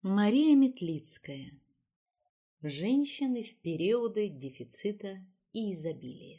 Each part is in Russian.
Мария Метлицкая. Женщины в периоды дефицита и изобилия.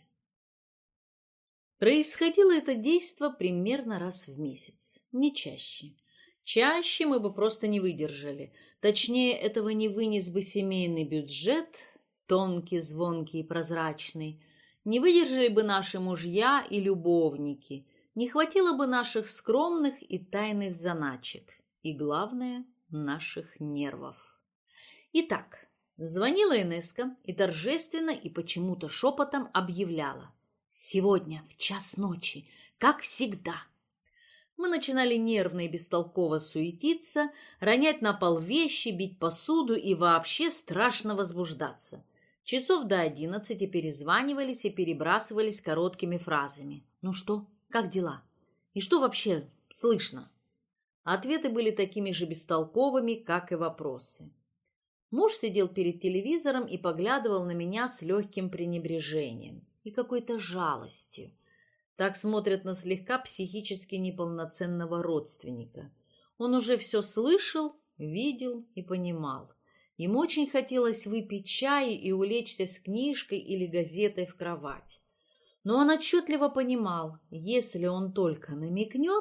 Происходило это действо примерно раз в месяц, не чаще. Чаще мы бы просто не выдержали. Точнее, этого не вынес бы семейный бюджет, тонкий, звонкий и прозрачный. Не выдержали бы наши мужья и любовники. Не хватило бы наших скромных и тайных заначек. И главное – наших нервов. Итак, звонила Инесска и торжественно и почему-то шепотом объявляла: «Сегодня в 1:00 ночи, как всегда». Мы начинали нервно и бестолково суетиться, ронять на пол вещи, бить посуду и вообще страшно возбуждаться. Часов до 11 перезванивались и перебрасывались короткими фразами. «Ну что? Как дела? И что вообще слышно?» Ответы были такими же бестолковыми, как и вопросы. Муж сидел перед телевизором и поглядывал на меня с легким пренебрежением и какой-то жалостью. Так смотрят на слегка психически неполноценного родственника. Он уже все слышал, видел и понимал. Ему очень хотелось выпить чай и улечься с книжкой или газетой в кровать. Но он отчетливо понимал, если он только намекнет,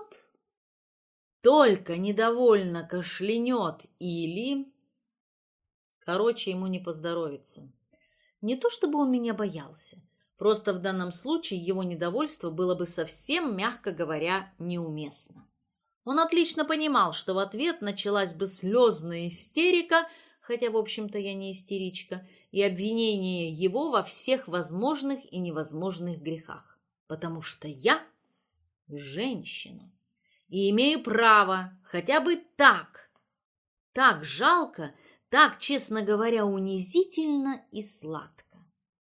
только недовольно кашлянет или... Короче, ему не поздоровится. Не то чтобы он меня боялся, просто в данном случае его недовольство было бы совсем, мягко говоря, неуместно. Он отлично понимал, что в ответ началась бы слезная истерика, хотя, в общем-то, я не истеричка, и обвинение его во всех возможных и невозможных грехах. Потому что я женщина и имею право хотя бы так. Так жалко, так, честно говоря, унизительно и сладко.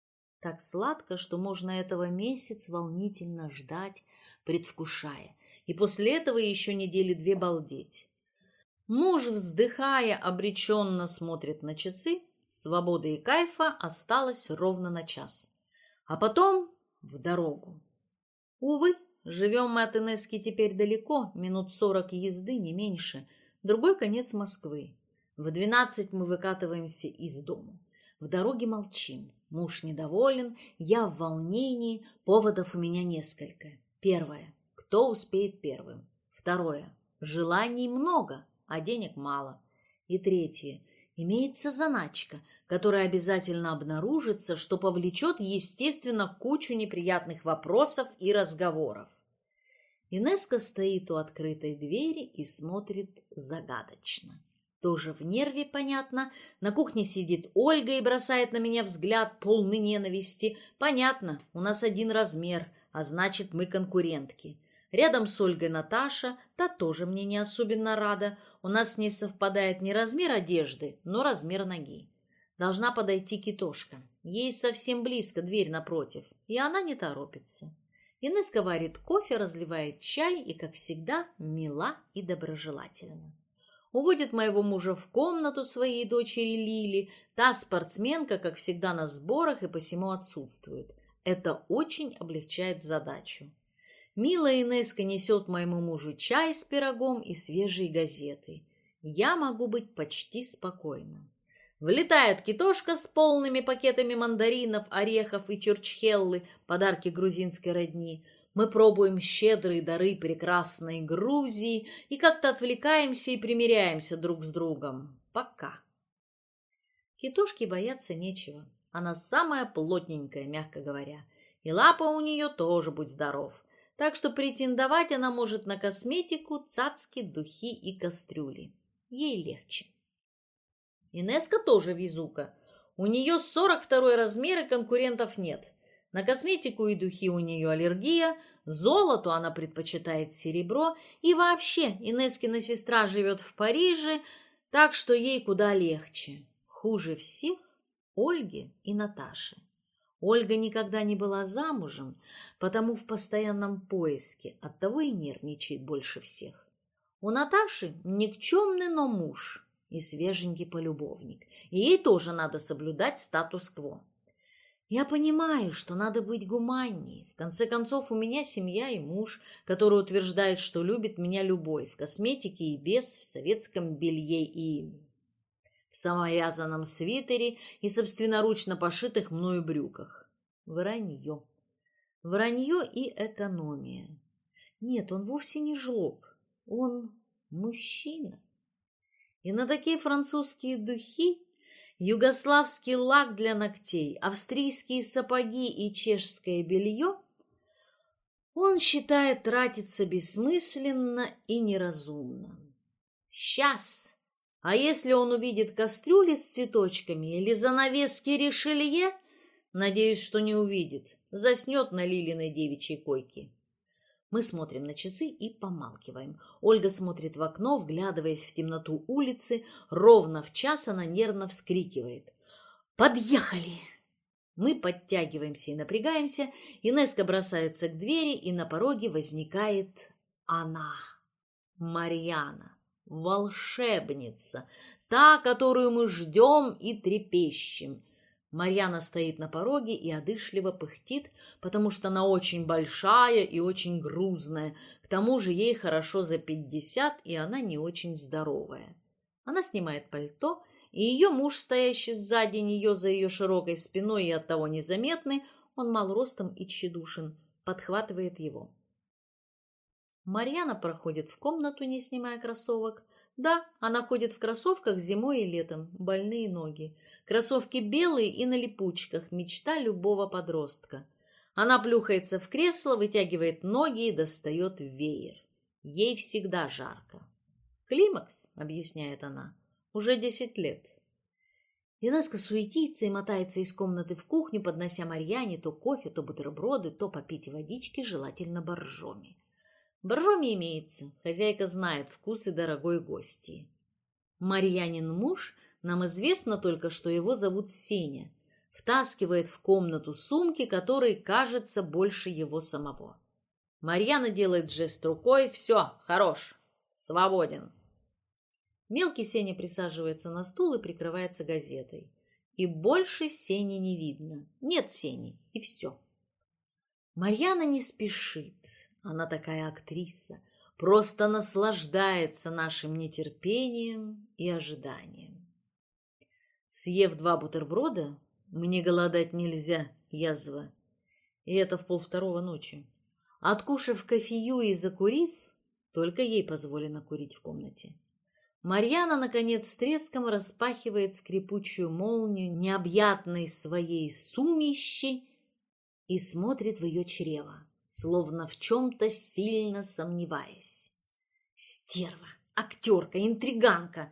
Так сладко, что можно этого месяц волнительно ждать, предвкушая, и после этого еще недели 2 балдеть. Муж, вздыхая, обреченно смотрит на часы, свободы и кайфа осталось ровно на час. А потом в дорогу. Увы, живем мы от Инесски теперь далеко, минут 40 езды, не меньше, другой конец Москвы. В 12 мы выкатываемся из дому. В дороге молчим. Муж недоволен, я в волнении, поводов у меня несколько. Первое. Кто успеет первым? Второе. Желаний много, а денег мало. И третье. Имеется заначка, которая обязательно обнаружится, что повлечет, естественно, кучу неприятных вопросов и разговоров. Инесска стоит у открытой двери и смотрит загадочно. Тоже в нерве, понятно. На кухне сидит Ольга и бросает на меня взгляд, полный ненависти. Понятно, у нас один размер, а значит, мы конкурентки. Рядом с Ольгой Наташа, та тоже мне не особенно рада. У нас не совпадает не размер одежды, но размер ноги. Должна подойти Китошка. Ей совсем близко, дверь напротив, и она не торопится. Инесска варит кофе, разливает чай и, как всегда, мила и доброжелательна. Уводит моего мужа в комнату своей дочери Лили. Та спортсменка, как всегда, на сборах и посему отсутствует. Это очень облегчает задачу. Милая Инесска несет моему мужу чай с пирогом и свежие газеты. Я могу быть почти спокойна. Влетает Китошка с полными пакетами мандаринов, орехов и чурчхеллы, подарки грузинской родни. Мы пробуем щедрые дары прекрасной Грузии и как-то отвлекаемся и примиряемся друг с другом. Пока. Китошке бояться нечего. Она самая плотненькая, мягко говоря. И лапа у нее тоже, будь здоров. Так что претендовать она может на косметику, цацки, духи и кастрюли. Ей легче. Инесска тоже везука. У нее 42-й размер и конкурентов нет. На косметику и духи у нее аллергия, золоту она предпочитает серебро, и вообще Инескина сестра живет в Париже, так что ей куда легче. Хуже всех Ольге и Наташе. Ольга никогда не была замужем, потому в постоянном поиске, оттого и нервничает больше всех. У Наташи никчемный, но муж и свеженький полюбовник, и ей тоже надо соблюдать статус-кво. Я понимаю, что надо быть гуманней. В конце концов, у меня семья и муж, который утверждает, что любит меня любой, в косметике и без, в советском белье и... в самовязанном свитере и собственноручно пошитых мною брюках. Вранье. Вранье и экономия. Нет, он вовсе не жлоб. Он мужчина. И на такие французские духи, югославский лак для ногтей, австрийские сапоги и чешское белье он считает тратиться бессмысленно и неразумно. Сейчас. А если он увидит кастрюли с цветочками или занавески Ришелье, надеюсь, что не увидит, заснет на Лилиной девичьей койке. Мы смотрим на часы и помалкиваем. Ольга смотрит в окно, вглядываясь в темноту улицы. Ровно в час она нервно вскрикивает: «Подъехали!» Мы подтягиваемся и напрягаемся. Инесска бросается к двери, и на пороге возникает она, Марьяна, волшебница, та, которую мы ждем и трепещем. Марьяна стоит на пороге и одышливо пыхтит, потому что она очень большая и очень грузная. К тому же ей хорошо за 50, и она не очень здоровая. Она снимает пальто, и ее муж, стоящий сзади нее за ее широкой спиной и оттого незаметный, он мал ростом и тщедушен, подхватывает его. Марьяна проходит в комнату, не снимая кроссовок. Да, она ходит в кроссовках зимой и летом, больные ноги. Кроссовки белые и на липучках, мечта любого подростка. Она плюхается в кресло, вытягивает ноги и достает веер. Ей всегда жарко. «Климакс», — объясняет она, — «уже 10 лет». Инесска суетится и мотается из комнаты в кухню, поднося Марьяне то кофе, то бутерброды, то попить водички, желательно боржоми. Боржоми имеется, хозяйка знает вкусы дорогой гости. Марьянин муж, нам известно только, что его зовут Сеня, втаскивает в комнату сумки, которые, кажется, больше его самого. Марьяна делает жест рукой: «Все, хорош, свободен». Мелкий Сеня присаживается на стул и прикрывается газетой. И больше Сени не видно. Нет Сени, и все. Марьяна не спешит. Она такая актриса, просто наслаждается нашим нетерпением и ожиданием. Съев 2 бутерброда, мне голодать нельзя, язва, и это в 1:30 ночи. Откушав кофею и закурив, только ей позволено курить в комнате, Марьяна, наконец, с треском распахивает скрипучую молнию необъятной своей сумищи и смотрит в ее чрево, словно в чем-то сильно сомневаясь. Стерва, актерка, интриганка,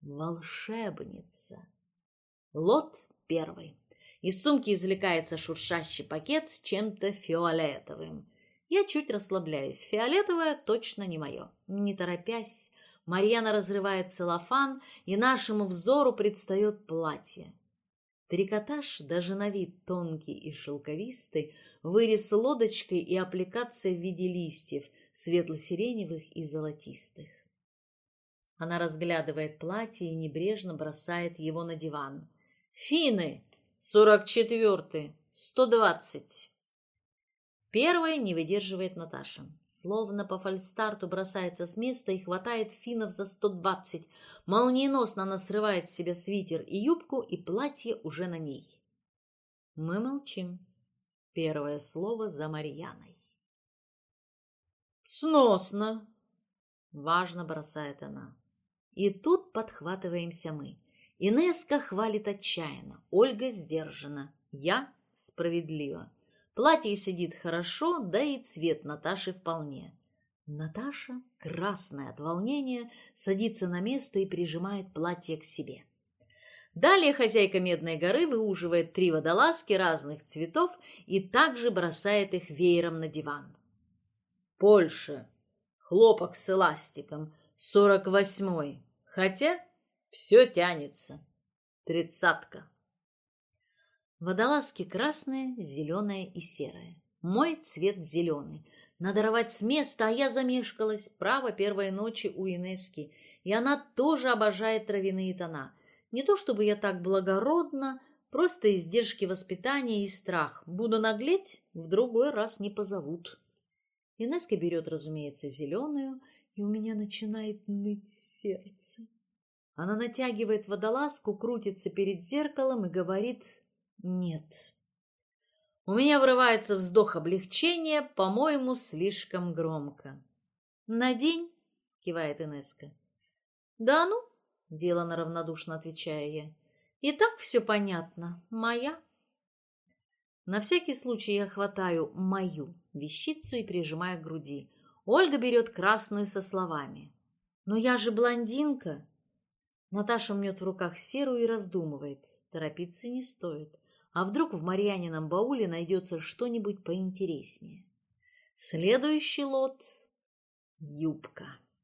волшебница. Лот 1. Из сумки извлекается шуршащий пакет с чем-то фиолетовым. Я чуть расслабляюсь. Фиолетовое точно не мое. Не торопясь, Марьяна разрывает целлофан, и нашему взору предстает платье. Трикотаж, даже на вид тонкий и шелковистый, вырез лодочкой и аппликация в виде листьев, светло-сиреневых и золотистых. Она разглядывает платье и небрежно бросает его на диван. «Фины! 44-й! 120!» Первой не выдерживает Наташа. Словно по фальстарту бросается с места и хватает финнов за 120. Молниеносно она срывает с себя свитер и юбку, и платье уже на ней. Мы молчим. Первое слово за Марьяной. «Сносно!» — важно бросает она. И тут подхватываемся мы. Инесска хвалит отчаянно, Ольга сдержанно, я справедливо. Платье сидит хорошо, да и цвет Наташи вполне. Наташа, красная от волнения, садится на место и прижимает платье к себе. Далее хозяйка Медной горы выуживает 3 водолазки разных цветов и также бросает их веером на диван. Польша. Хлопок с эластиком. 48-й. Хотя все тянется. 30-ка. Водолазки красные, зеленая и серая. Мой цвет зеленый. Надо рвать с места, а я замешкалась. Право, первой ночи у Инесски. И она тоже обожает травяные тона. Не то чтобы я так благородна, просто издержки воспитания и страх. Буду наглеть, в другой раз не позовут. Инесска берет, разумеется, зеленую, и у меня начинает ныть сердце. Она натягивает водолазку, крутится перед зеркалом и говорит «нет». У меня вырывается вздох облегчения, по-моему, слишком громко. «Надень», — кивает Инесска. «Да ну», — делано равнодушно отвечаю я. «И так все понятно. Моя». На всякий случай я хватаю мою вещицу и прижимаю к груди. Ольга берет красную со словами: «Но я же блондинка». Наташа мнет в руках серую и раздумывает. Торопиться не стоит. А вдруг в Марьянином бауле найдется что-нибудь поинтереснее? Следующий лот — юбка.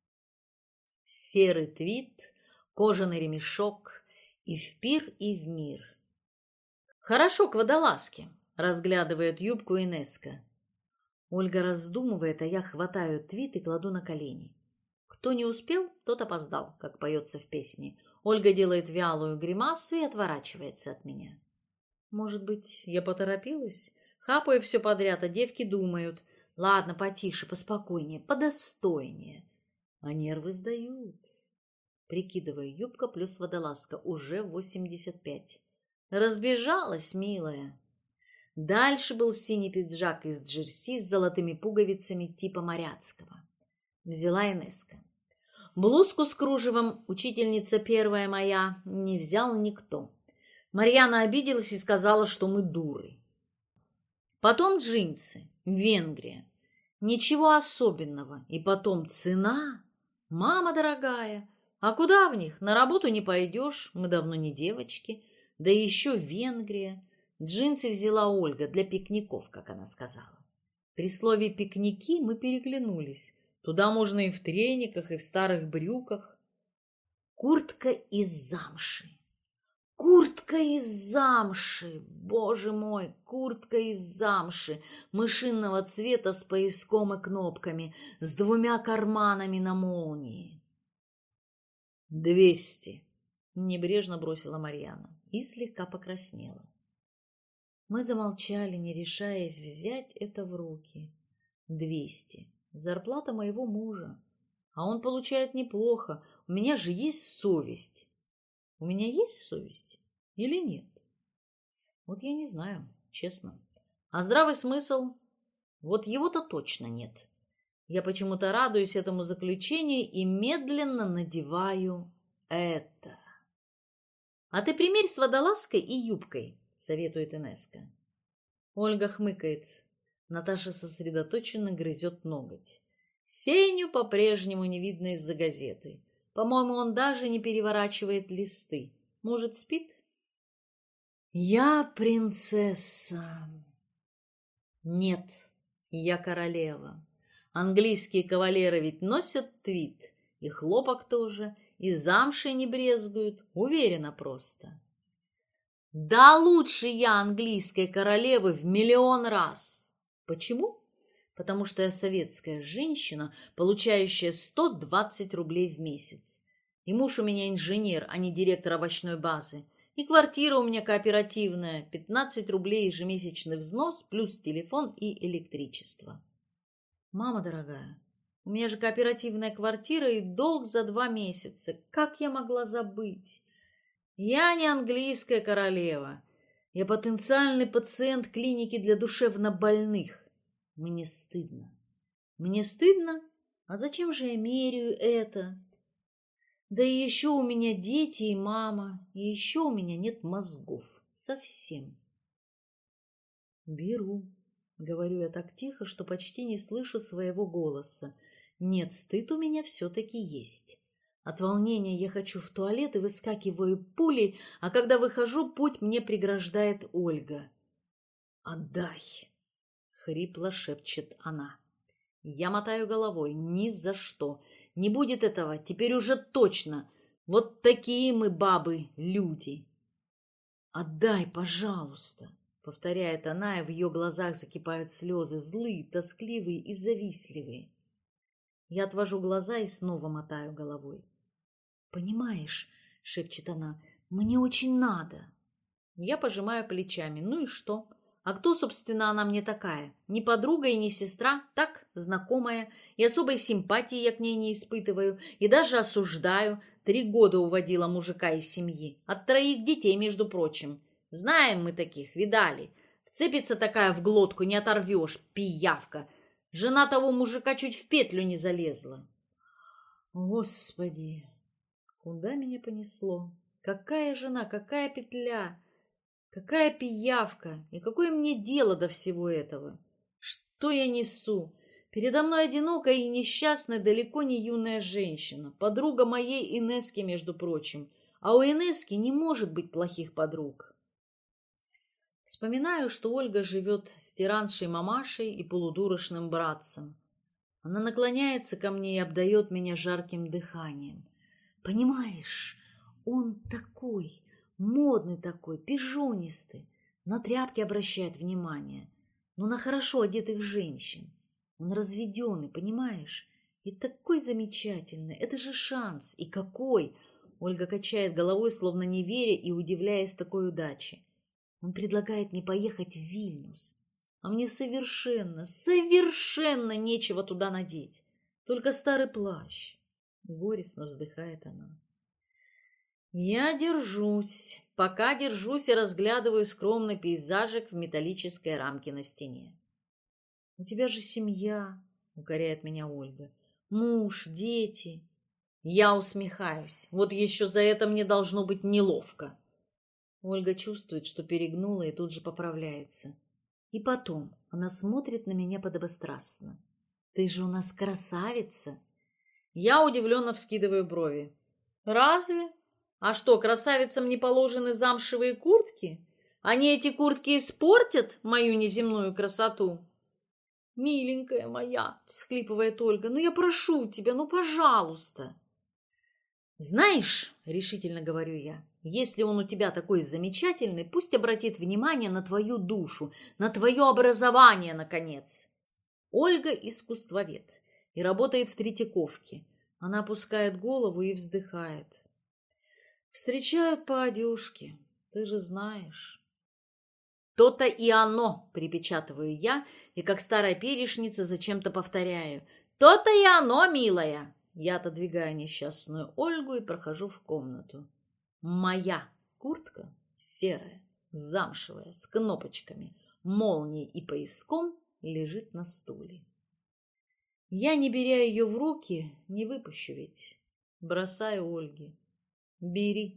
Серый твид, кожаный ремешок, и в пир, и в мир. Хорошо к водолазке, разглядывает юбку Инесска. Ольга раздумывает, а я хватаю твид и кладу на колени. Кто не успел, тот опоздал, как поется в песне. Ольга делает вялую гримасу и отворачивается от меня. Может быть, я поторопилась? Хапаю все подряд, а девки думают: ладно, потише, поспокойнее, подостойнее. А нервы сдают. Прикидываю, юбка плюс водолазка уже 85. Разбежалась, милая. Дальше был синий пиджак из джерси с золотыми пуговицами типа моряцкого. Взяла Инесска. Блузку с кружевом, учительница первая моя, не взял никто. Марьяна обиделась и сказала, что мы дуры. Потом джинсы, Венгрия. Ничего особенного. И потом цена. Мама дорогая. А куда в них? На работу не пойдешь, мы давно не девочки. Да еще Венгрия. Джинсы взяла Ольга для пикников, как она сказала. При слове «пикники» мы переглянулись. Туда можно и в трениках, и в старых брюках. Куртка из замши. Куртка из замши. Боже мой, куртка из замши. Мышиного цвета с пояском и кнопками, с 2 карманами на молнии. 200. Небрежно бросила Марьяна и слегка покраснела. Мы замолчали, не решаясь взять это в руки. 200. Зарплата моего мужа. А он получает неплохо. У меня же есть совесть. У меня есть совесть или нет? Вот я не знаю, честно. А здравый смысл? Вот его-то точно нет. Я почему-то радуюсь этому заключению и медленно надеваю это. А ты примерь с водолазкой и юбкой, советует Инесска. Ольга хмыкает. Наташа сосредоточенно грызет ноготь. Сеню по-прежнему не видно из-за газеты. По-моему, он даже не переворачивает листы. Может, спит? Я принцесса. Нет, я королева. Английские кавалеры ведь носят твид. И хлопок тоже, и замши не брезгуют. Уверена просто. Да лучше я английской королевы в 1 000 000 раз. Почему? Потому что я советская женщина, получающая 120 рублей в месяц. И муж у меня инженер, а не директор овощной базы. И квартира у меня кооперативная, 15 рублей ежемесячный взнос, плюс телефон и электричество. Мама дорогая, у меня же кооперативная квартира и долг за 2 месяца. Как я могла забыть? Я не английская королева. Я потенциальный пациент клиники для душевнобольных. Мне стыдно. Мне стыдно? А зачем же я меряю это? Да и еще у меня дети и мама, и еще у меня нет мозгов. Совсем. Беру. Говорю я так тихо, что почти не слышу своего голоса. Нет, стыд у меня все-таки есть. От волнения я хочу в туалет и выскакиваю пулей, а когда выхожу, путь мне преграждает Ольга. «Отдай!» — хрипло шепчет она. Я мотаю головой. Ни за что. Не будет этого, теперь уже точно. Вот такие мы, бабы, люди. «Отдай, пожалуйста!» — повторяет она, и в ее глазах закипают слезы, злые, тоскливые и завистливые. Я отвожу глаза и снова мотаю головой. «Понимаешь, — шепчет она, — мне очень надо». Я пожимаю плечами. Ну и что? А кто, собственно, она мне такая? Не подруга и не сестра, так, знакомая, и особой симпатии я к ней не испытываю, и даже осуждаю. 3 года уводила мужика из семьи. От 3 детей, между прочим. Знаем мы таких, видали. Вцепится такая в глотку, не оторвешь, пиявка. Жена того мужика чуть в петлю не залезла. Господи, куда меня понесло? Какая жена, какая петля, какая пиявка, и какое мне дело до всего этого? Что я несу? Передо мной одинокая и несчастная, далеко не юная женщина, подруга моей Инески, между прочим, а у Инески не может быть плохих подруг. Вспоминаю, что Ольга живет с тираншей мамашей и полудурочным братцем. Она наклоняется ко мне и обдает меня жарким дыханием. Понимаешь, он такой, модный такой, пижонистый, на тряпки обращает внимание, но на хорошо одетых женщин. Он разведенный, понимаешь? И такой замечательный, это же шанс, и какой! Ольга качает головой, словно не веря и удивляясь такой удаче. Он предлагает мне поехать в Вильнюс. А мне совершенно нечего туда надеть. Только старый плащ. Горестно вздыхает она. Я держусь, пока держусь и разглядываю скромный пейзажик в металлической рамке на стене. У тебя же семья, укоряет меня Ольга. Муж, дети. Я усмехаюсь. Вот еще за это мне должно быть неловко. Ольга чувствует, что перегнула и тут же поправляется. И потом она смотрит на меня подобострастно. Ты же у нас красавица. Я удивленно вскидываю брови. Разве? А что, красавицам не положены замшевые куртки? Они эти куртки испортят мою неземную красоту? Миленькая моя, всхлипывает Ольга, ну я прошу тебя, ну пожалуйста. Знаешь, решительно говорю я, если он у тебя такой замечательный, пусть обратит внимание на твою душу, на твое образование, наконец. Ольга искусствовед и работает в Третьяковке. Она опускает голову и вздыхает. Встречают по одежке, ты же знаешь. То-то и оно, припечатываю я, и как старая перечница зачем-то повторяю. То-то и оно, милая. Я отодвигаю несчастную Ольгу и прохожу в комнату. Моя куртка серая, замшевая, с кнопочками, молнией и пояском лежит на стуле. Я, не беря ее в руки, не выпущу ведь. Бросаю Ольге. Бери.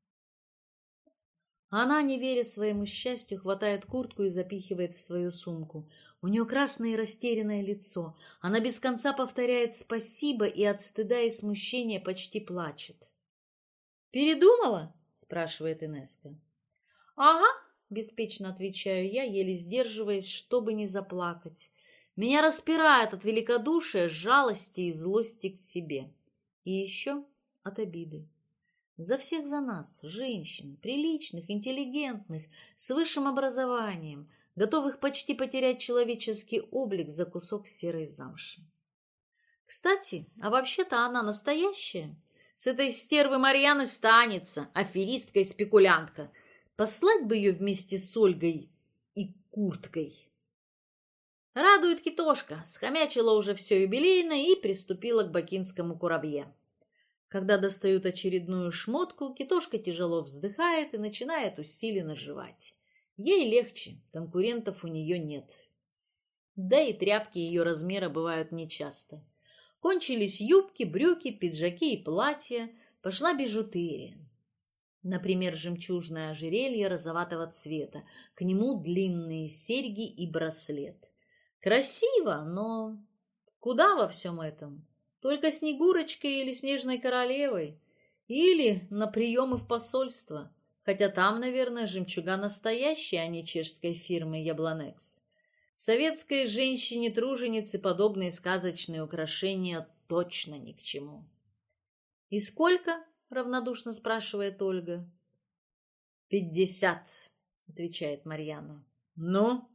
Она, не веря своему счастью, хватает куртку и запихивает в свою сумку. У нее красное и растерянное лицо. Она без конца повторяет «спасибо» и от стыда и смущения почти плачет. «Передумала?» – спрашивает Инеска. «Ага», – беспечно отвечаю я, еле сдерживаясь, чтобы не заплакать. Меня распирает от великодушия, жалости и злости к себе. И еще от обиды. За всех за нас, женщин, приличных, интеллигентных, с высшим образованием, готовых почти потерять человеческий облик за кусок серой замши. Кстати, а вообще-то она настоящая. С этой стервы Марьяны станется, аферистка и спекулянтка. Послать бы ее вместе с Ольгой и курткой. Радует Китошка, схомячила уже все юбилейное и приступила к бакинскому курабье. Когда достают очередную шмотку, Китошка тяжело вздыхает и начинает усиленно жевать. Ей легче, конкурентов у нее нет. Да и тряпки ее размера бывают нечасто. Кончились юбки, брюки, пиджаки и платья, пошла бижутерия. Например, жемчужное ожерелье розоватого цвета, к нему длинные серьги и браслет. Красиво, но куда во всем этом? Только Снегурочкой или Снежной Королевой? Или на приемы в посольство? Хотя там, наверное, жемчуга настоящая, а не чешской фирмы Яблонекс. Советской женщине-труженице подобные сказочные украшения точно ни к чему. «И сколько?» — равнодушно спрашивает Ольга. 50, отвечает Марьяна. «Ну?»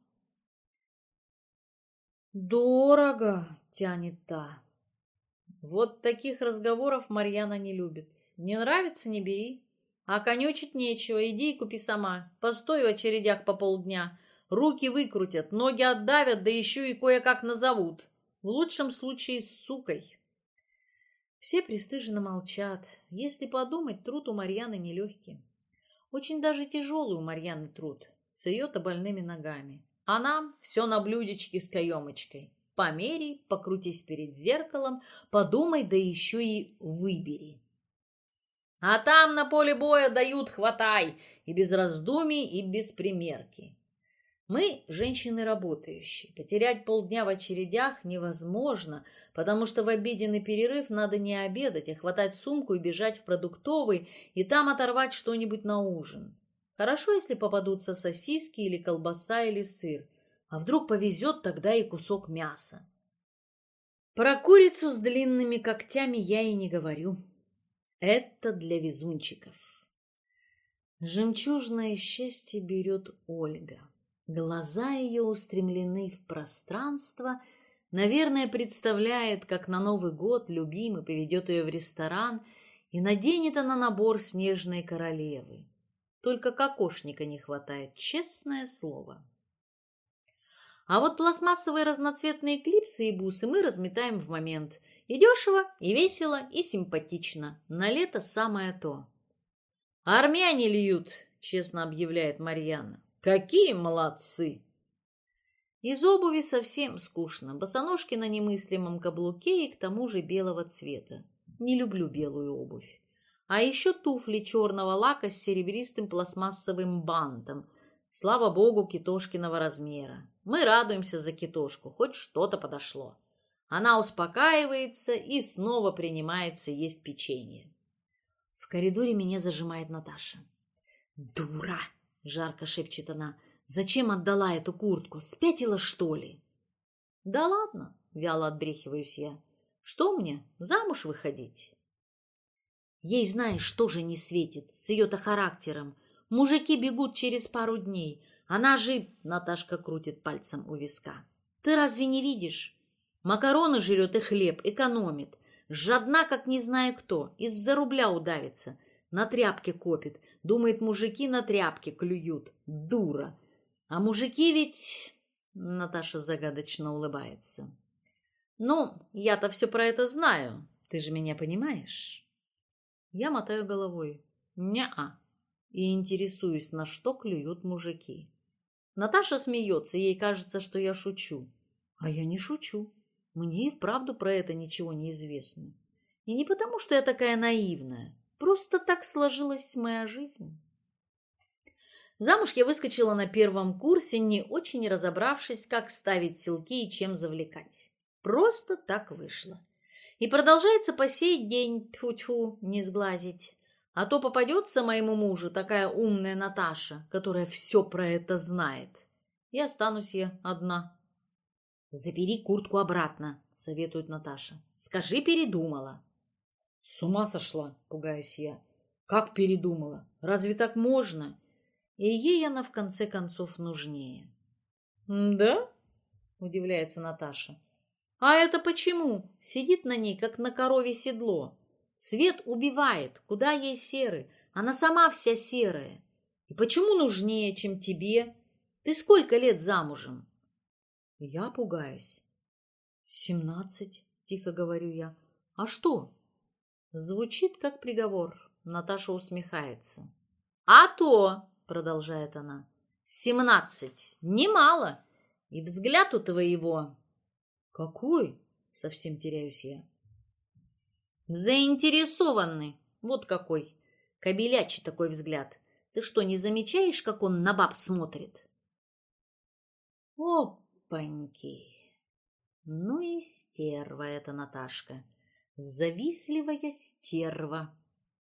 «Дорого!» — тянет та. Вот таких разговоров Марьяна не любит. Не нравится — не бери. А конючить нечего, иди и купи сама. Постой в очередях по полдня. Руки выкрутят, ноги отдавят, да еще и кое-как назовут. В лучшем случае с сукой. Все пристыженно молчат. Если подумать, труд у Марьяны нелегкий. Очень даже тяжелый у Марьяны труд, с ее-то больными ногами. А нам все на блюдечке с каемочкой. Померяй, покрутись перед зеркалом, подумай, да еще и выбери. А там на поле боя дают «хватай» и без раздумий, и без примерки. Мы, женщины работающие, потерять полдня в очередях невозможно, потому что в обеденный перерыв надо не обедать, а хватать сумку и бежать в продуктовый, и там оторвать что-нибудь на ужин. Хорошо, если попадутся сосиски или колбаса или сыр, а вдруг повезет тогда и кусок мяса. Про курицу с длинными когтями я и не говорю. Это для везунчиков. Жемчужное счастье берет Ольга. Глаза ее устремлены в пространство, наверное, представляет, как на Новый год любимый поведет ее в ресторан, и наденет она набор снежной королевы. Только кокошника не хватает, честное слово. А вот пластмассовые разноцветные клипсы и бусы мы разметаем в момент. И дешево, и весело, и симпатично. На лето самое то. «Армяне льют», — честно объявляет Марьяна. «Какие молодцы!» Из обуви совсем скучно. Босоножки на немыслимом каблуке и к тому же белого цвета. Не люблю белую обувь. А еще туфли черного лака с серебристым пластмассовым бантом. Слава богу, китошкиного размера. Мы радуемся за китошку, хоть что-то подошло. Она успокаивается и снова принимается есть печенье. В коридоре меня зажимает Наташа. «Дура!» — жарко шепчет она. «Зачем отдала эту куртку? Спятила, что ли?» «Да ладно!» — вяло отбрехиваюсь я. «Что мне, замуж выходить?» Ей, знаешь, тоже не светит, с ее-то характером. Мужики бегут через пару дней. Она же... Наташка крутит пальцем у виска. Ты разве не видишь? Макароны жрет и хлеб, экономит. Жадна, как не знаю кто. Из-за рубля удавится. На тряпке копит. Думает, мужики на тряпке клюют. Дура. А мужики ведь... Наташа загадочно улыбается. Ну, я-то все про это знаю. Ты же меня понимаешь? Я мотаю головой. Не-а. И интересуюсь, на что клюют мужики. Наташа смеется, ей кажется, что я шучу. А я не шучу. Мне и вправду про это ничего не известно. И не потому, что я такая наивная. Просто так сложилась моя жизнь. Замуж я выскочила на первом курсе, не очень разобравшись, как ставить селки и чем завлекать. Просто так вышло. И продолжается по сей день, тьфу-тьфу, не сглазить. А то попадется моему мужу такая умная Наташа, которая все про это знает. И останусь я одна. «Забери куртку обратно», — советует Наташа. «Скажи, передумала». «С ума сошла», — пугаюсь я. «Как передумала? Разве так можно?» И ей она в конце концов нужнее. «Да?» — удивляется Наташа. «А это почему? Сидит на ней, как на корове седло. Цвет убивает, куда ей серый, она сама вся серая. И почему нужнее, чем тебе? Ты сколько лет замужем?» Я пугаюсь. 17, тихо говорю я. А что? Звучит как приговор. Наташа усмехается. А то, продолжает она, 17, немало. И взгляд у твоего... Какой? Совсем теряюсь я. Заинтересованный. Вот какой. Кобелячий такой взгляд. Ты что, не замечаешь, как он на баб смотрит? Опаньки. Ну и стерва эта Наташка. Завистливая стерва.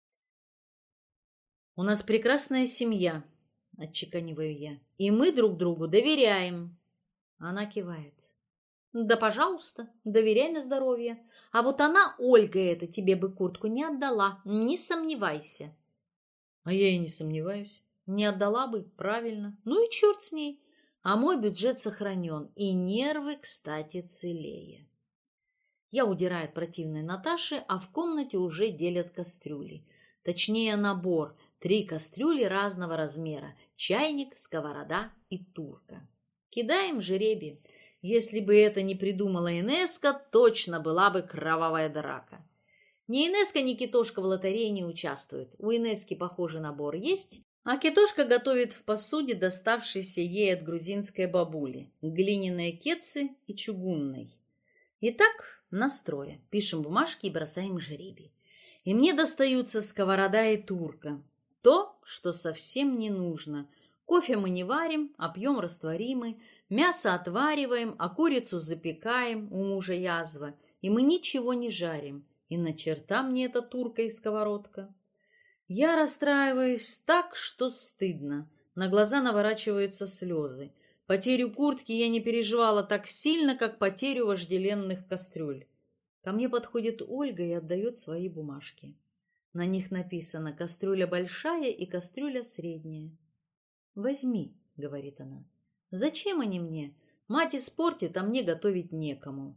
У нас прекрасная семья, отчеканиваю я. И мы друг другу доверяем. Она кивает. Да, пожалуйста, доверяй на здоровье. А вот она, Ольга эта, тебе бы куртку не отдала, не сомневайся. А я и не сомневаюсь. Не отдала бы, правильно. Ну и черт с ней. А мой бюджет сохранен, и нервы, кстати, целее. Я удираю от противной Наташи, а в комнате уже делят кастрюли. Точнее, набор. 3 кастрюли разного размера. Чайник, сковорода и турка. Кидаем жеребий. Если бы это не придумала Инесска, точно была бы кровавая драка. Ни Инесска, ни Китошка в лотерее не участвуют. У Инесски, похоже, набор есть, а Китошка готовит в посуде, доставшейся ей от грузинской бабули, глиняные кецы и чугунной. Итак, настрое. Пишем бумажки и бросаем жребий. И мне достаются сковорода и турка. То, что совсем не нужно. Кофе мы не варим, а пьем растворимый. Мясо отвариваем, а курицу запекаем, у мужа язва. И мы ничего не жарим. И на черта мне эта турка и сковородка. Я расстраиваюсь так, что стыдно. На глаза наворачиваются слезы. Потерю куртки я не переживала так сильно, как потерю вожделенных кастрюль. Ко мне подходит Ольга и отдает свои бумажки. На них написано «кастрюля большая» и «кастрюля средняя». «Возьми», — говорит она. «Зачем они мне? Мать испортит, а мне готовить некому».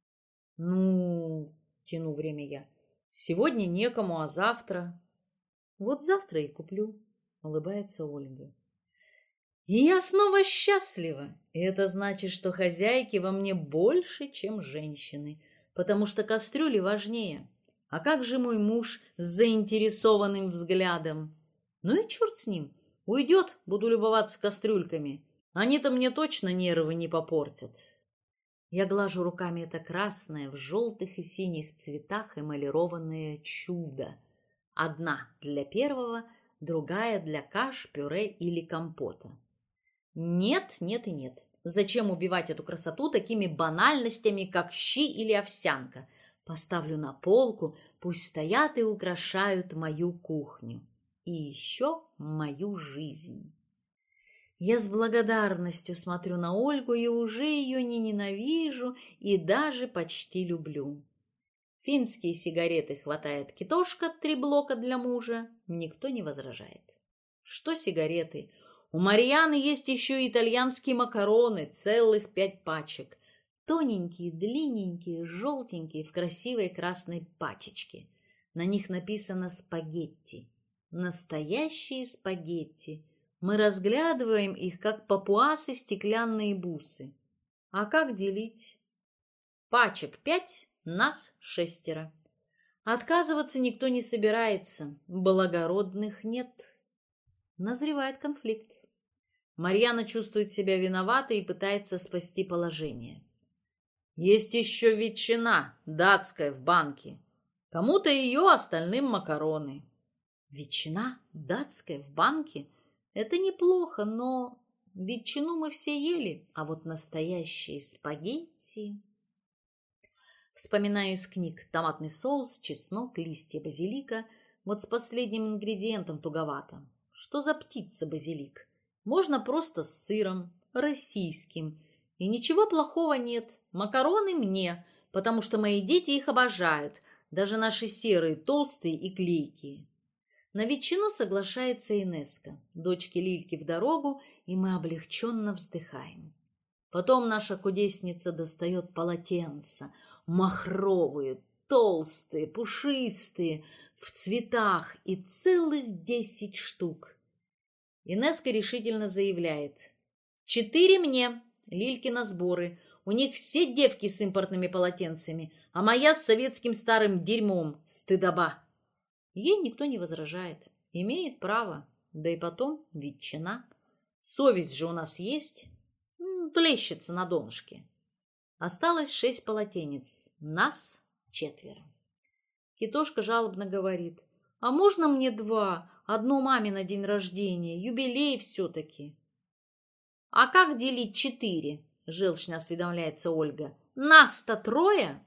«Ну...» — тяну время я. «Сегодня некому, а завтра...» «Вот завтра и куплю», — улыбается Ольга. И я снова счастлива. И это значит, что хозяйки во мне больше, чем женщины, потому что кастрюли важнее. А как же мой муж с заинтересованным взглядом? Ну и черт с ним. Уйдет, буду любоваться кастрюльками. Они-то мне точно нервы не попортят. Я глажу руками это красное в желтых и синих цветах эмалированное чудо. Одна для первого, другая для каш, пюре или компота. Нет, нет и нет. Зачем убивать эту красоту такими банальностями, как щи или овсянка? Поставлю на полку, пусть стоят и украшают мою кухню. И еще мою жизнь. Я с благодарностью смотрю на Ольгу и уже ее не ненавижу и даже почти люблю. Финские сигареты хватает Китошка, 3 блока для мужа. Никто не возражает. Что сигареты? У Марьяны есть еще итальянские макароны, целых 5 пачек. Тоненькие, длинненькие, желтенькие, в красивой красной пачечке. На них написано «спагетти». Настоящие спагетти. Мы разглядываем их, как папуасы стеклянные бусы. А как делить? Пачек 5, нас 6. Отказываться никто не собирается, благородных нет. Назревает конфликт. Марьяна чувствует себя виноватой и пытается спасти положение. Есть еще ветчина, датская, в банке. Кому-то ее, остальным макароны. Ветчина, датская, в банке? Это неплохо, но ветчину мы все ели, а вот настоящие спагетти... Вспоминаю из книг томатный соус, чеснок, листья базилика. Вот с последним ингредиентом туговато. Что за птица базилик? Можно просто с сыром, российским. И ничего плохого нет. Макароны мне, потому что мои дети их обожают. Даже наши серые, толстые и клейкие. На ветчину соглашается Инесска. Дочки Лильки в дорогу, и мы облегченно вздыхаем. Потом наша кудесница достает полотенца. Махровые, толстые, пушистые, в цветах и целых 10 штук. Инесска решительно заявляет: 4 мне, Лильки на сборы. У них все девки с импортными полотенцами, а моя с советским старым дерьмом. Стыдоба. Ей никто не возражает. Имеет право. Да и потом ветчина. Совесть же у нас есть. Плещется на донышке. Осталось 6 полотенец. Нас 4. Китошка жалобно говорит: а можно мне 2? Одно маме на день рождения. Юбилей все-таки. А как делить 4? Желчно осведомляется Ольга. Нас-то 3.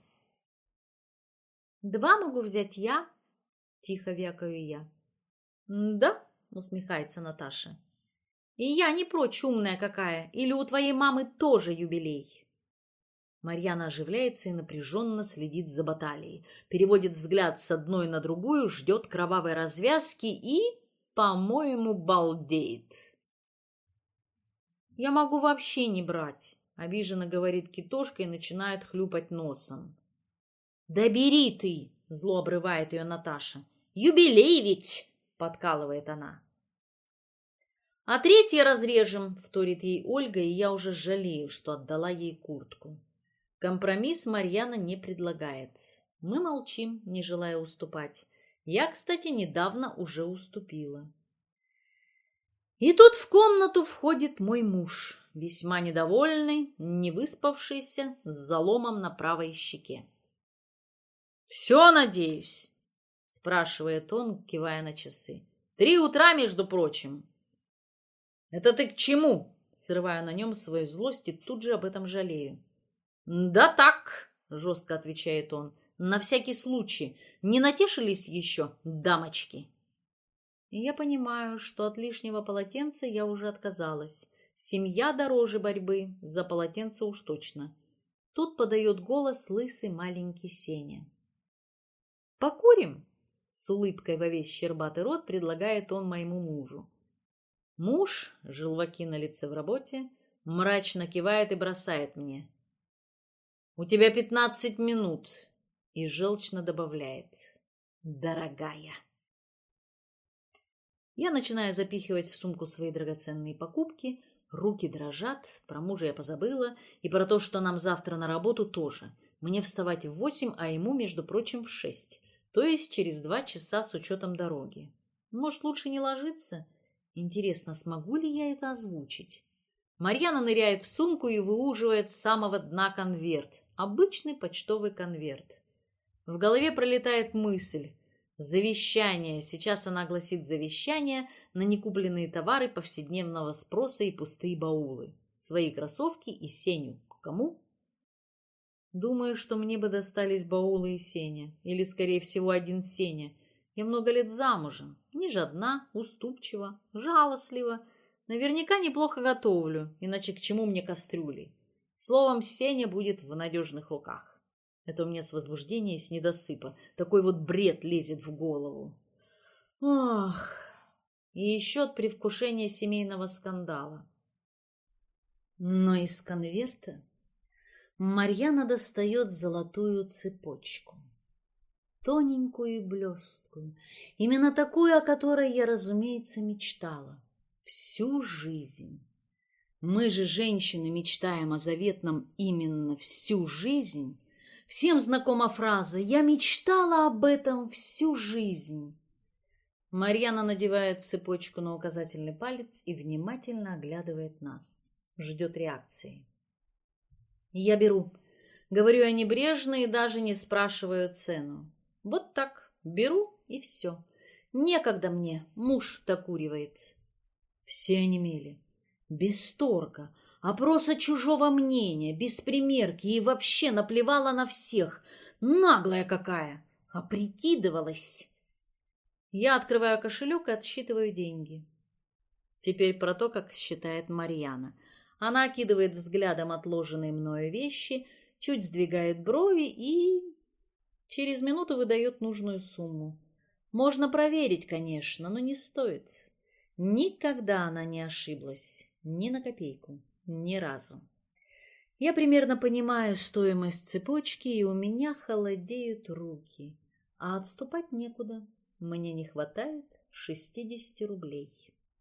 2 могу взять я. Тихо вякаю я. Да, усмехается Наташа. И я не прочь, умная какая. Или у твоей мамы тоже юбилей? Марьяна оживляется и напряженно следит за баталией. Переводит взгляд с одной на другую, ждет кровавой развязки и, по-моему, балдеет. Я могу вообще не брать, обиженно говорит Китошка и начинает хлюпать носом. Да бери ты, зло обрывает ее Наташа. Юбилей ведь, подкалывает она. А 3 разрежем, вторит ей Ольга, и я уже жалею, что отдала ей куртку. Компромисс Марьяна не предлагает. Мы молчим, не желая уступать. Я, кстати, недавно уже уступила. И тут в комнату входит мой муж, весьма недовольный, невыспавшийся, с заломом на правой щеке. «Все, надеюсь?» — спрашивает он, кивая на часы. 3 утра, между прочим. «Это ты к чему?» — срываю на нем свою злость и тут же об этом жалею. «Да так», — жестко отвечает он, — «на всякий случай. Не натешились еще, дамочки?» И я понимаю, что от лишнего полотенца я уже отказалась. Семья дороже борьбы, за полотенце уж точно. Тут подает голос лысый маленький Сеня. «Покурим?» — с улыбкой во весь щербатый рот предлагает он моему мужу. Муж, желваки на лице в работе, мрачно кивает и бросает мне. «У тебя 15 минут», и желчно добавляет. «Дорогая». Я начинаю запихивать в сумку свои драгоценные покупки, руки дрожат, про мужа я позабыла, и про то, что нам завтра на работу тоже. Мне вставать в 8, а ему, между прочим, в 6, то есть через 2 часа с учетом дороги. Может, лучше не ложиться? Интересно, смогу ли я это озвучить? Марьяна ныряет в сумку и выуживает с самого дна конверт. Обычный почтовый конверт. В голове пролетает мысль. Завещание. Сейчас она огласит завещание на некупленные товары повседневного спроса и пустые баулы. Свои кроссовки и Сеню. Кому? Думаю, что мне бы достались баулы и Сеня. Или, скорее всего, один Сеня. Я много лет замужем. Не жадна, уступчива, жалостлива. Наверняка неплохо готовлю, иначе к чему мне кастрюли? Словом, Сеня будет в надежных руках. Это у меня с возбуждения и с недосыпа. Такой вот бред лезет в голову. Ох, и еще от предвкушения семейного скандала. Но из конверта Марьяна достает золотую цепочку. Тоненькую и блесткую. Именно такую, о которой я, разумеется, мечтала. Всю жизнь. Мы же, женщины, мечтаем о заветном именно всю жизнь. Всем знакома фраза «Я мечтала об этом всю жизнь». Марьяна надевает цепочку на указательный палец и внимательно оглядывает нас. Ждет реакции. Я беру. Говорю я небрежно и даже не спрашиваю цену. Вот так. Беру и все. Некогда мне. Муж докуривает. Все онемели. Без торга. Опроса чужого мнения, без примерки и вообще наплевала на всех. Наглая какая! А прикидывалась. Я открываю кошелек и отсчитываю деньги. Теперь про то, как считает Марьяна. Она окидывает взглядом отложенные мною вещи, чуть сдвигает брови и через минуту выдает нужную сумму. Можно проверить, конечно, но не стоит. Никогда она не ошиблась. Ни на копейку. Ни разу. Я примерно понимаю стоимость цепочки, и у меня холодеют руки. А отступать некуда. Мне не хватает 60 рублей.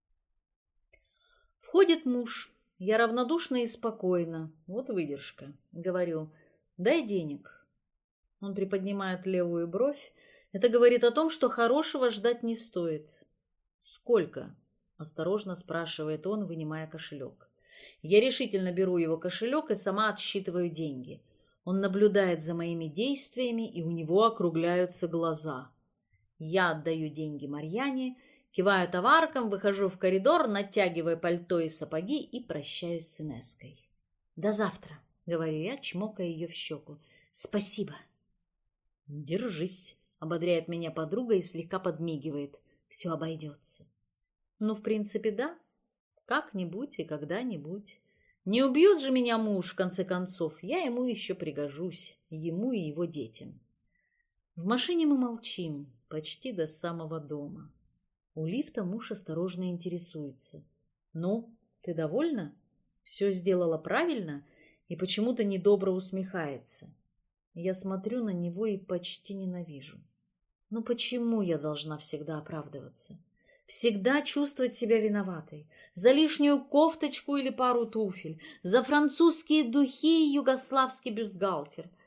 Входит муж. Я равнодушна и спокойна. Вот выдержка. Говорю, дай денег. Он приподнимает левую бровь. Это говорит о том, что хорошего ждать не стоит. Сколько? Осторожно спрашивает он, вынимая кошелек. Я решительно беру его кошелек и сама отсчитываю деньги. Он наблюдает за моими действиями, и у него округляются глаза. Я отдаю деньги Марьяне, киваю товаркам, выхожу в коридор, натягиваю пальто и сапоги и прощаюсь с Инесской. «До завтра», — говорю я, чмокая ее в щеку. «Спасибо». «Держись», — ободряет меня подруга и слегка подмигивает. «Все обойдется». Ну, в принципе, да. Как-нибудь и когда-нибудь. Не убьет же меня муж, в конце концов. Я ему еще пригожусь, ему и его детям. В машине мы молчим, почти до самого дома. У лифта муж осторожно интересуется. «Ну, ты довольна? Все сделала правильно?» И почему-то недобро усмехается. Я смотрю на него и почти ненавижу. Ну почему я должна всегда оправдываться? Всегда чувствовать себя виноватой. За лишнюю кофточку или пару туфель. За французские духи и югославский бюстгальтер.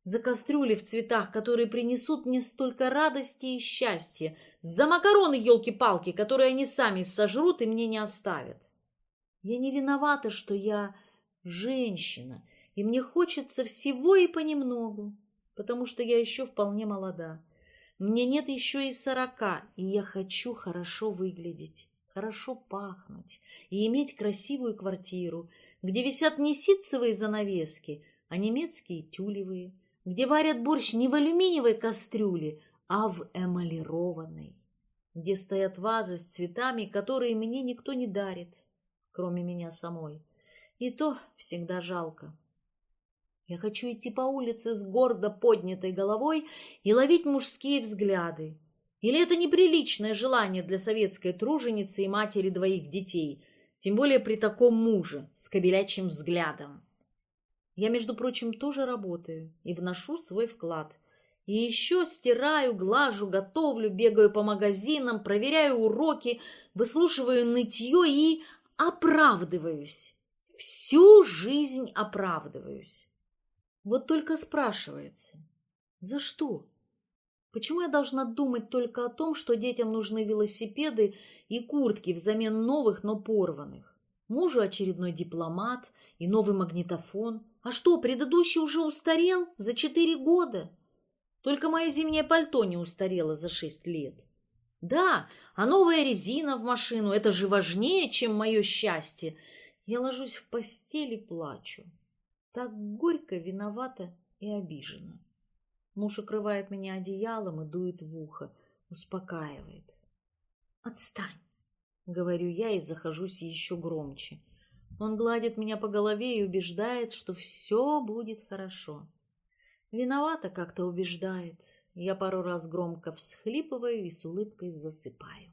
За кастрюли в цветах, которые принесут мне столько радости и счастья. За макароны, елки-палки, которые они сами сожрут и мне не оставят. Я не виновата, что я женщина, и мне хочется всего и понемногу, потому что я еще вполне молода. Мне нет еще и 40, и я хочу хорошо выглядеть, хорошо пахнуть и иметь красивую квартиру, где висят не ситцевые занавески, а немецкие тюлевые, где варят борщ не в алюминиевой кастрюле, а в эмалированной, где стоят вазы с цветами, которые мне никто не дарит, кроме меня самой. И то всегда жалко. Я хочу идти по улице с гордо поднятой головой и ловить мужские взгляды. Или это неприличное желание для советской труженицы и матери двоих детей, тем более при таком муже с кобелячьим взглядом. Я, между прочим, тоже работаю и вношу свой вклад. И еще стираю, глажу, готовлю, бегаю по магазинам, проверяю уроки, выслушиваю нытье и оправдываюсь. Всю жизнь оправдываюсь. Вот только спрашивается, за что? Почему я должна думать только о том, что детям нужны велосипеды и куртки взамен новых, но порванных? Мужу очередной дипломат и новый магнитофон. А что, предыдущий уже устарел за 4 года? Только мое зимнее пальто не устарело за 6 лет. Да, а новая резина в машину – это же важнее, чем мое счастье. Я ложусь в постель и плачу. Так горько, виновата и обижена. Муж укрывает меня одеялом и дует в ухо, успокаивает. «Отстань!» — говорю я и захожусь еще громче. Он гладит меня по голове и убеждает, что все будет хорошо. Виновата как-то убеждает. Я пару раз громко всхлипываю и с улыбкой засыпаю.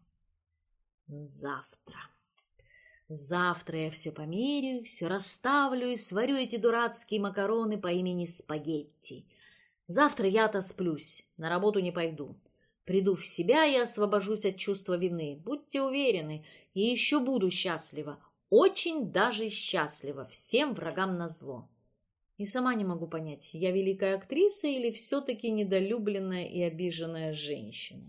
Завтра я все померяю, все расставлю и сварю эти дурацкие макароны по имени спагетти. Завтра я отосплюсь, на работу не пойду. Приду в себя и освобожусь от чувства вины. Будьте уверены, и еще буду счастлива, очень даже счастлива, всем врагам назло. И сама не могу понять, я великая актриса или все-таки недолюбленная и обиженная женщина.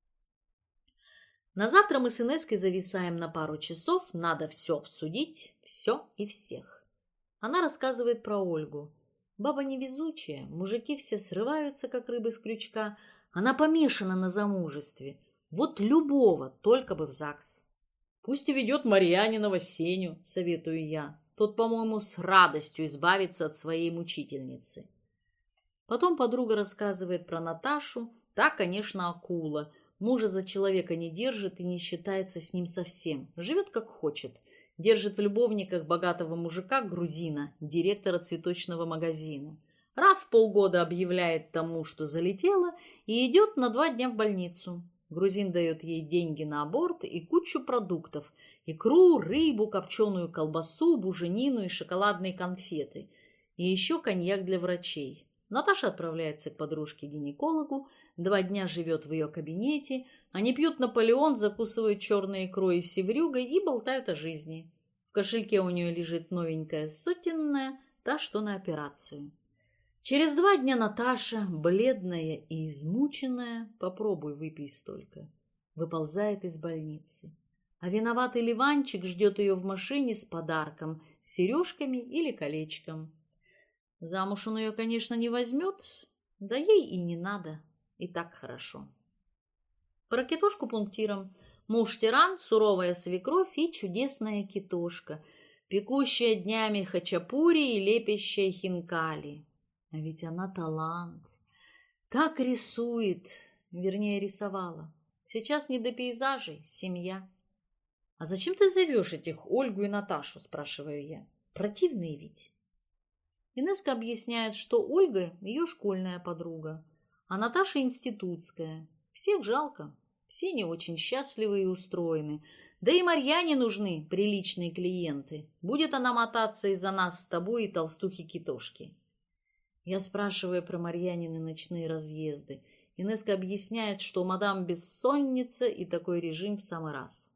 На завтра мы с Инесской зависаем на пару часов, надо все обсудить, все и всех. Она рассказывает про Ольгу. Баба невезучая, мужики все срываются, как рыбы с крючка. Она помешана на замужестве. Вот любого, только бы в ЗАГС. Пусть и ведет Марьянинова Сеню, советую я. Тот, по-моему, с радостью избавится от своей мучительницы. Потом подруга рассказывает про Наташу. Та, конечно, акула. Мужа за человека не держит и не считается с ним совсем. Живет как хочет. Держит в любовниках богатого мужика, грузина, директора цветочного магазина. Раз в полгода объявляет тому, что залетела, и идет на 2 дня в больницу. Грузин дает ей деньги на аборт и кучу продуктов. Икру, рыбу, копченую колбасу, буженину и шоколадные конфеты. И еще коньяк для врачей. Наташа отправляется к подружке-гинекологу, 2 дня живет в ее кабинете, они пьют Наполеон, закусывают черной икрой и севрюгой и болтают о жизни. В кошельке у нее лежит новенькая сотенная, та, что на операцию. Через 2 дня Наташа, бледная и измученная, попробуй выпей столько, выползает из больницы. А виноватый Ливанчик ждет ее в машине с подарком, с сережками или колечком. Замуж он ее, конечно, не возьмет, да ей и не надо, и так хорошо. Про китошку пунктиром. Муж-тиран, суровая свекровь и чудесная китошка, пекущая днями хачапури и лепящая хинкали. А ведь она талант. Так рисует, вернее, рисовала. Сейчас не до пейзажей, семья. «А зачем ты зовешь этих Ольгу и Наташу?» – спрашиваю я. «Противные ведь». Инесска объясняет, что Ольга – ее школьная подруга, а Наташа – институтская. Всех жалко, все не очень счастливы и устроены. Да и Марьяне нужны приличные клиенты. Будет она мотаться из-за нас с тобой и толстухи-китошки. Я спрашиваю про Марьянины ночные разъезды. Инесска объясняет, что мадам бессонница и такой режим в самый раз.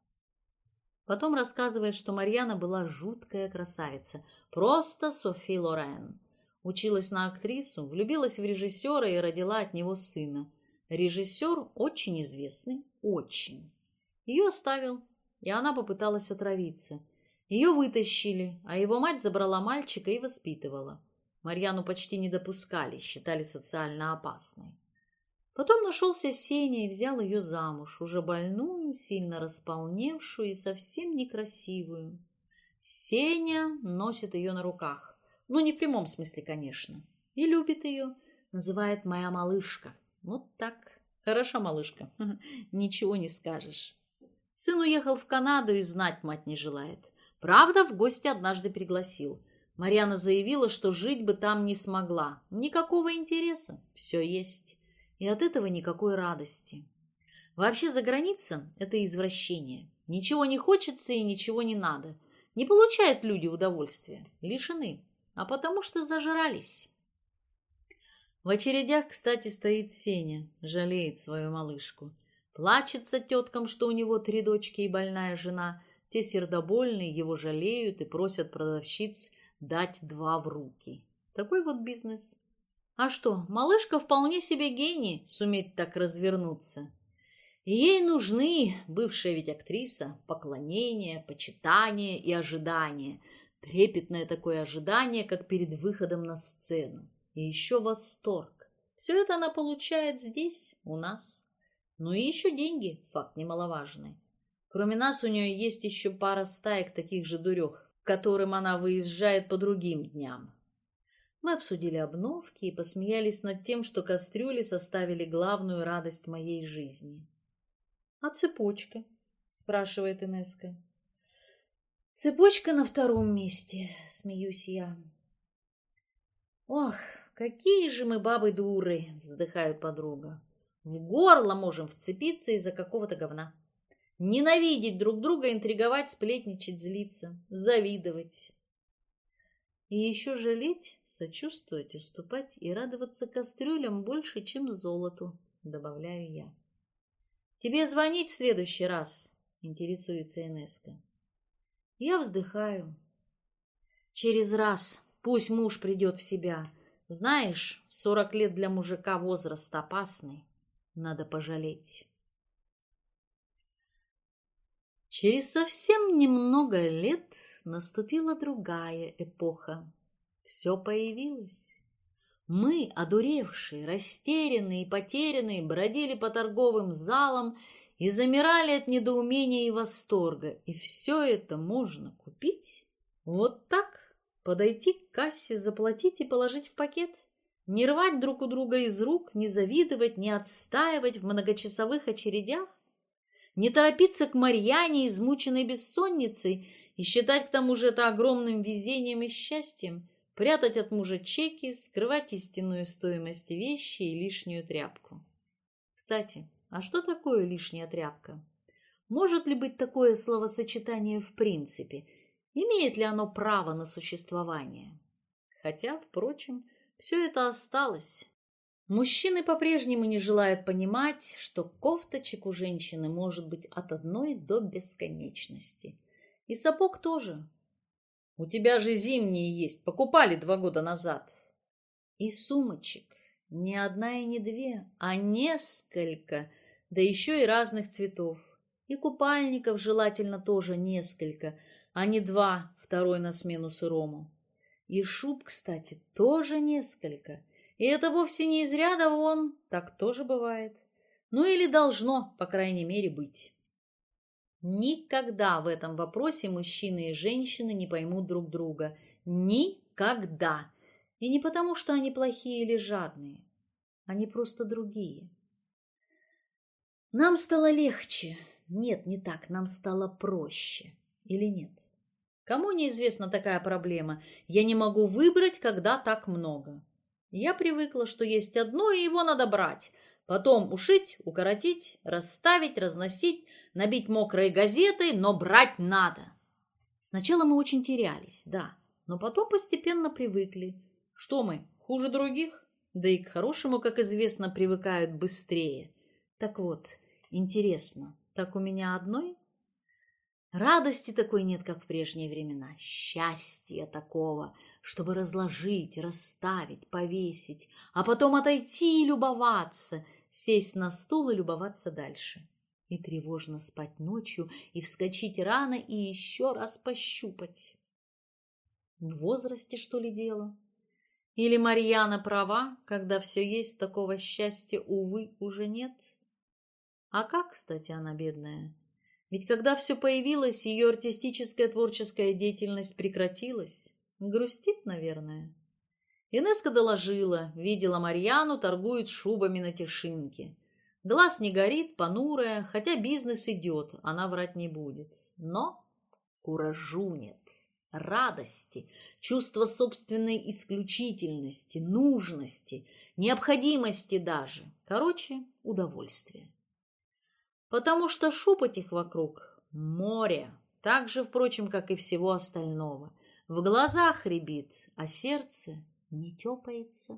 Потом рассказывает, что Марьяна была жуткая красавица, просто Софи Лорен. Училась на актрису, влюбилась в режиссера и родила от него сына. Режиссер очень известный, очень. Ее оставил, и она попыталась отравиться. Ее вытащили, а его мать забрала мальчика и воспитывала. Марьяну почти не допускали, считали социально опасной. Потом нашелся Сеня и взял ее замуж, уже больную, сильно располневшую и совсем некрасивую. Сеня носит ее на руках, ну не в прямом смысле, конечно, и любит ее, называет «моя малышка». Вот так, хороша малышка, ничего не скажешь. Сын уехал в Канаду и знать мать не желает. Правда, в гости однажды пригласил. Марьяна заявила, что жить бы там не смогла. Никакого интереса, все есть. И от этого никакой радости. Вообще за граница – это извращение. Ничего не хочется и ничего не надо. Не получают люди удовольствия, лишены, а потому что зажрались. В очередях, кстати, стоит Сеня, жалеет свою малышку. Плачется теткам, что у него 3 дочки и больная жена. Те сердобольные его жалеют и просят продавщиц дать 2 в руки. Такой вот бизнес. А что, малышка вполне себе гений, суметь так развернуться. И ей нужны, бывшая ведь актриса, поклонение, почитание и ожидание. Трепетное такое ожидание, как перед выходом на сцену. И еще восторг. Все это она получает здесь, у нас. Ну и еще деньги, факт немаловажный. Кроме нас у нее есть еще пара стаек таких же дурех, к которым она выезжает по другим дням. Мы обсудили обновки и посмеялись над тем, что кастрюли составили главную радость моей жизни. «А цепочка?» – спрашивает Инесска. «Цепочка на 2-м месте», – смеюсь я. «Ох, какие же мы бабы дуры!» – вздыхает подруга. «В горло можем вцепиться из-за какого-то говна. Ненавидеть друг друга, интриговать, сплетничать, злиться, завидовать. И еще жалеть, сочувствовать, уступать и радоваться кастрюлям больше, чем золоту», – добавляю я. «Тебе звонить в следующий раз?» – интересуется Инесска. Я вздыхаю. «Через раз. Пусть муж придет в себя. Знаешь, 40 лет для мужика возраст опасный. Надо пожалеть». Через совсем немного лет наступила другая эпоха. Все появилось. Мы, одуревшие, растерянные и потерянные, бродили по торговым залам и замирали от недоумения и восторга. И все это можно купить? Вот так? Подойти к кассе, заплатить и положить в пакет? Не рвать друг у друга из рук, не завидовать, не отстаивать в многочасовых очередях? Не торопиться к Марьяне, измученной бессонницей, и считать к тому же это огромным везением и счастьем, прятать от мужа чеки, скрывать истинную стоимость вещи и лишнюю тряпку. Кстати, а что такое лишняя тряпка? Может ли быть такое словосочетание в принципе? Имеет ли оно право на существование? Хотя, впрочем, все это осталось. Мужчины по-прежнему не желают понимать, что кофточек у женщины может быть от одной до бесконечности. И сапог тоже. У тебя же зимние есть, покупали 2 года назад. И сумочек не одна и не 2, а несколько, да еще и разных цветов. И купальников желательно тоже несколько, а не 2, 2 на смену сырому. И шуб, кстати, тоже несколько. И это вовсе не из ряда вон, так тоже бывает. Ну или должно, по крайней мере, быть. Никогда в этом вопросе мужчины и женщины не поймут друг друга. Никогда. И не потому, что они плохие или жадные. Они просто другие. Нам стало легче. Нет, не так. Нам стало проще. Или нет? Кому неизвестна такая проблема? Я не могу выбрать, когда так много. Я привыкла, что есть одно, и его надо брать. Потом ушить, укоротить, расставить, разносить, набить мокрой газетой, но брать надо. Сначала мы очень терялись, да, но потом постепенно привыкли. Что мы, хуже других? Да и к хорошему, как известно, привыкают быстрее. Так вот, интересно, так у меня одной? Радости такой нет, как в прежние времена, счастья такого, чтобы разложить, расставить, повесить, а потом отойти и любоваться, сесть на стул и любоваться дальше. И тревожно спать ночью, и вскочить рано, и еще раз пощупать. В возрасте, что ли, дело? Или Марьяна права, когда все есть, такого счастья, увы, уже нет? А как, кстати, она бедная? Ведь когда все появилось, ее артистическая творческая деятельность прекратилась. Грустит, наверное. Инесска доложила, видела Марьяну, торгует шубами на Тишинке. Глаз не горит, понурая, хотя бизнес идет, она врать не будет. Но куражу нет, радости, чувства собственной исключительности, нужности, необходимости даже. Короче, удовольствие. Потому что шуб этих вокруг море, так же, впрочем, как и всего остального. В глазах рябит, а сердце не тепается.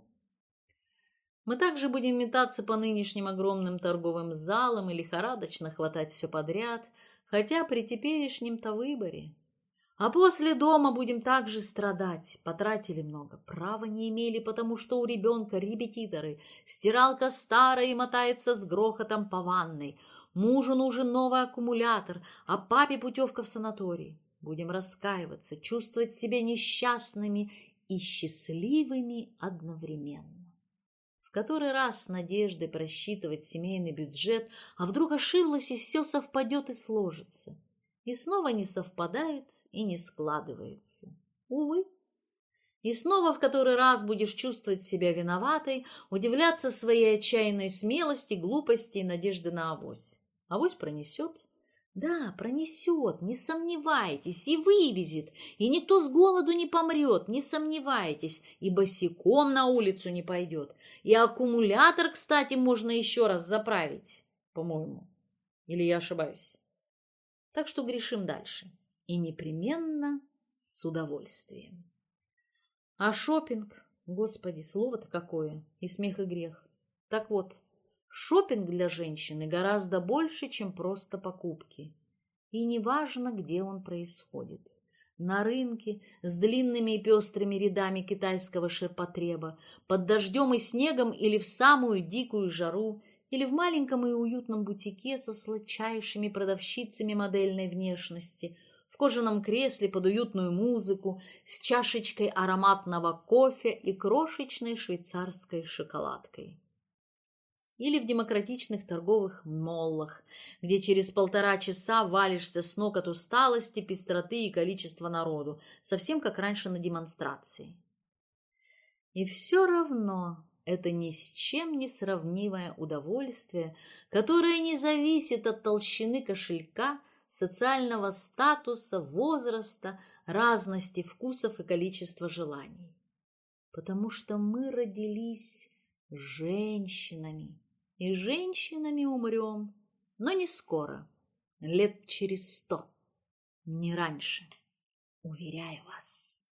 Мы также будем метаться по нынешним огромным торговым залам и лихорадочно хватать все подряд, хотя при теперешнем-то выборе. А после дома будем также страдать. Потратили много, права не имели, потому что у ребенка репетиторы, стиралка старая и мотается с грохотом по ванной. Мужу нужен новый аккумулятор, а папе путевка в санаторий. Будем раскаиваться, чувствовать себя несчастными и счастливыми одновременно. В который раз с надеждой просчитывать семейный бюджет, а вдруг ошиблась и все совпадет и сложится. И снова не совпадает и не складывается. Увы. И снова в который раз будешь чувствовать себя виноватой, удивляться своей отчаянной смелости, глупости и надежды на авось. Авось пронесет? Да, пронесет, не сомневайтесь, и вывезет, и никто с голоду не помрет, не сомневайтесь, и босиком на улицу не пойдет. И аккумулятор, кстати, можно еще раз заправить, по-моему. Или я ошибаюсь? Так что грешим дальше. И непременно с удовольствием. А шопинг, господи, слово-то какое, и смех, и грех. Так вот, шопинг для женщины гораздо больше, чем просто покупки. И неважно, где он происходит. На рынке с длинными и пестрыми рядами китайского ширпотреба, под дождем и снегом или в самую дикую жару, или в маленьком и уютном бутике со сладчайшими продавщицами модельной внешности, в кожаном кресле под уютную музыку, с чашечкой ароматного кофе и крошечной швейцарской шоколадкой. Или в демократичных торговых моллах, где через 1,5 часа валишься с ног от усталости, пестроты и количества народу, совсем как раньше на демонстрации. И все равно это ни с чем не сравнимое удовольствие, которое не зависит от толщины кошелька, социального статуса, возраста, разности вкусов и количества желаний. Потому что мы родились женщинами, и женщинами умрем, но не скоро, лет через 100, не раньше, уверяю вас.